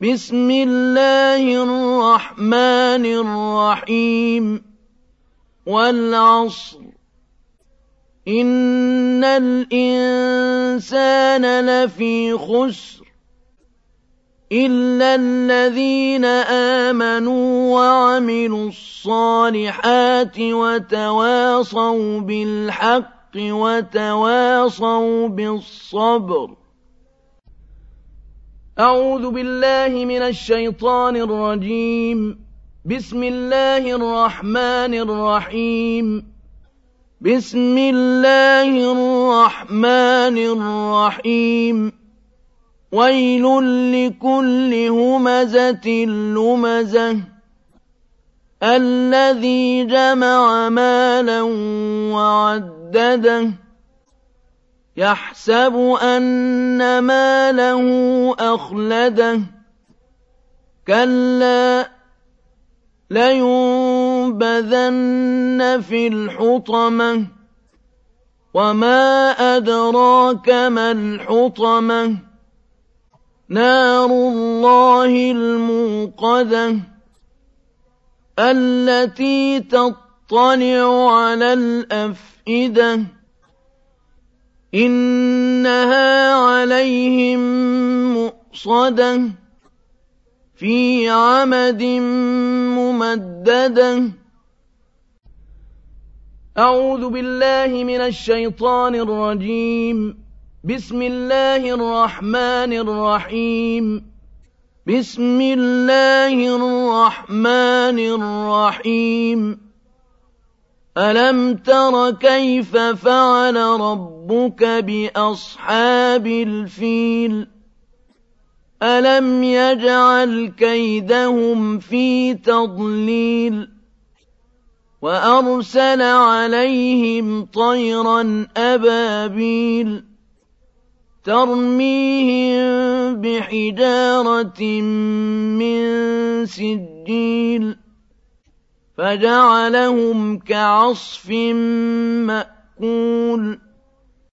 بسم الله الرحمن الرحيم والعصر إن الإنسان لفي خسر إلا الذين آمنوا وعملوا الصالحات وتواصوا بالحق وتواصوا بالصبر. أعوذ بالله من الشيطان الرجيم. بسم الله الرحمن الرحيم. بسم الله الرحمن الرحيم. ويل لكل همزة لمزة الذي جمع مالا وعدده يحسب أن ماله أخلده كلا لينبذن في الحطمة وما أدراك ما الحطمة نار الله الموقدة التي تطلع على الأفئدة إنها عليهم مؤصدة في عمد ممددة. أعوذ بالله من الشيطان الرجيم. بسم الله الرحمن الرحيم. بسم الله الرحمن الرحيم. ألم تر كيف فعل ربك بأصحاب الفيل ألم يجعل كيدهم في تضليل وأرسل عليهم طيرا أبابيل ترميهم بحجارة من سجيل فجعلهم كعصف مأكول.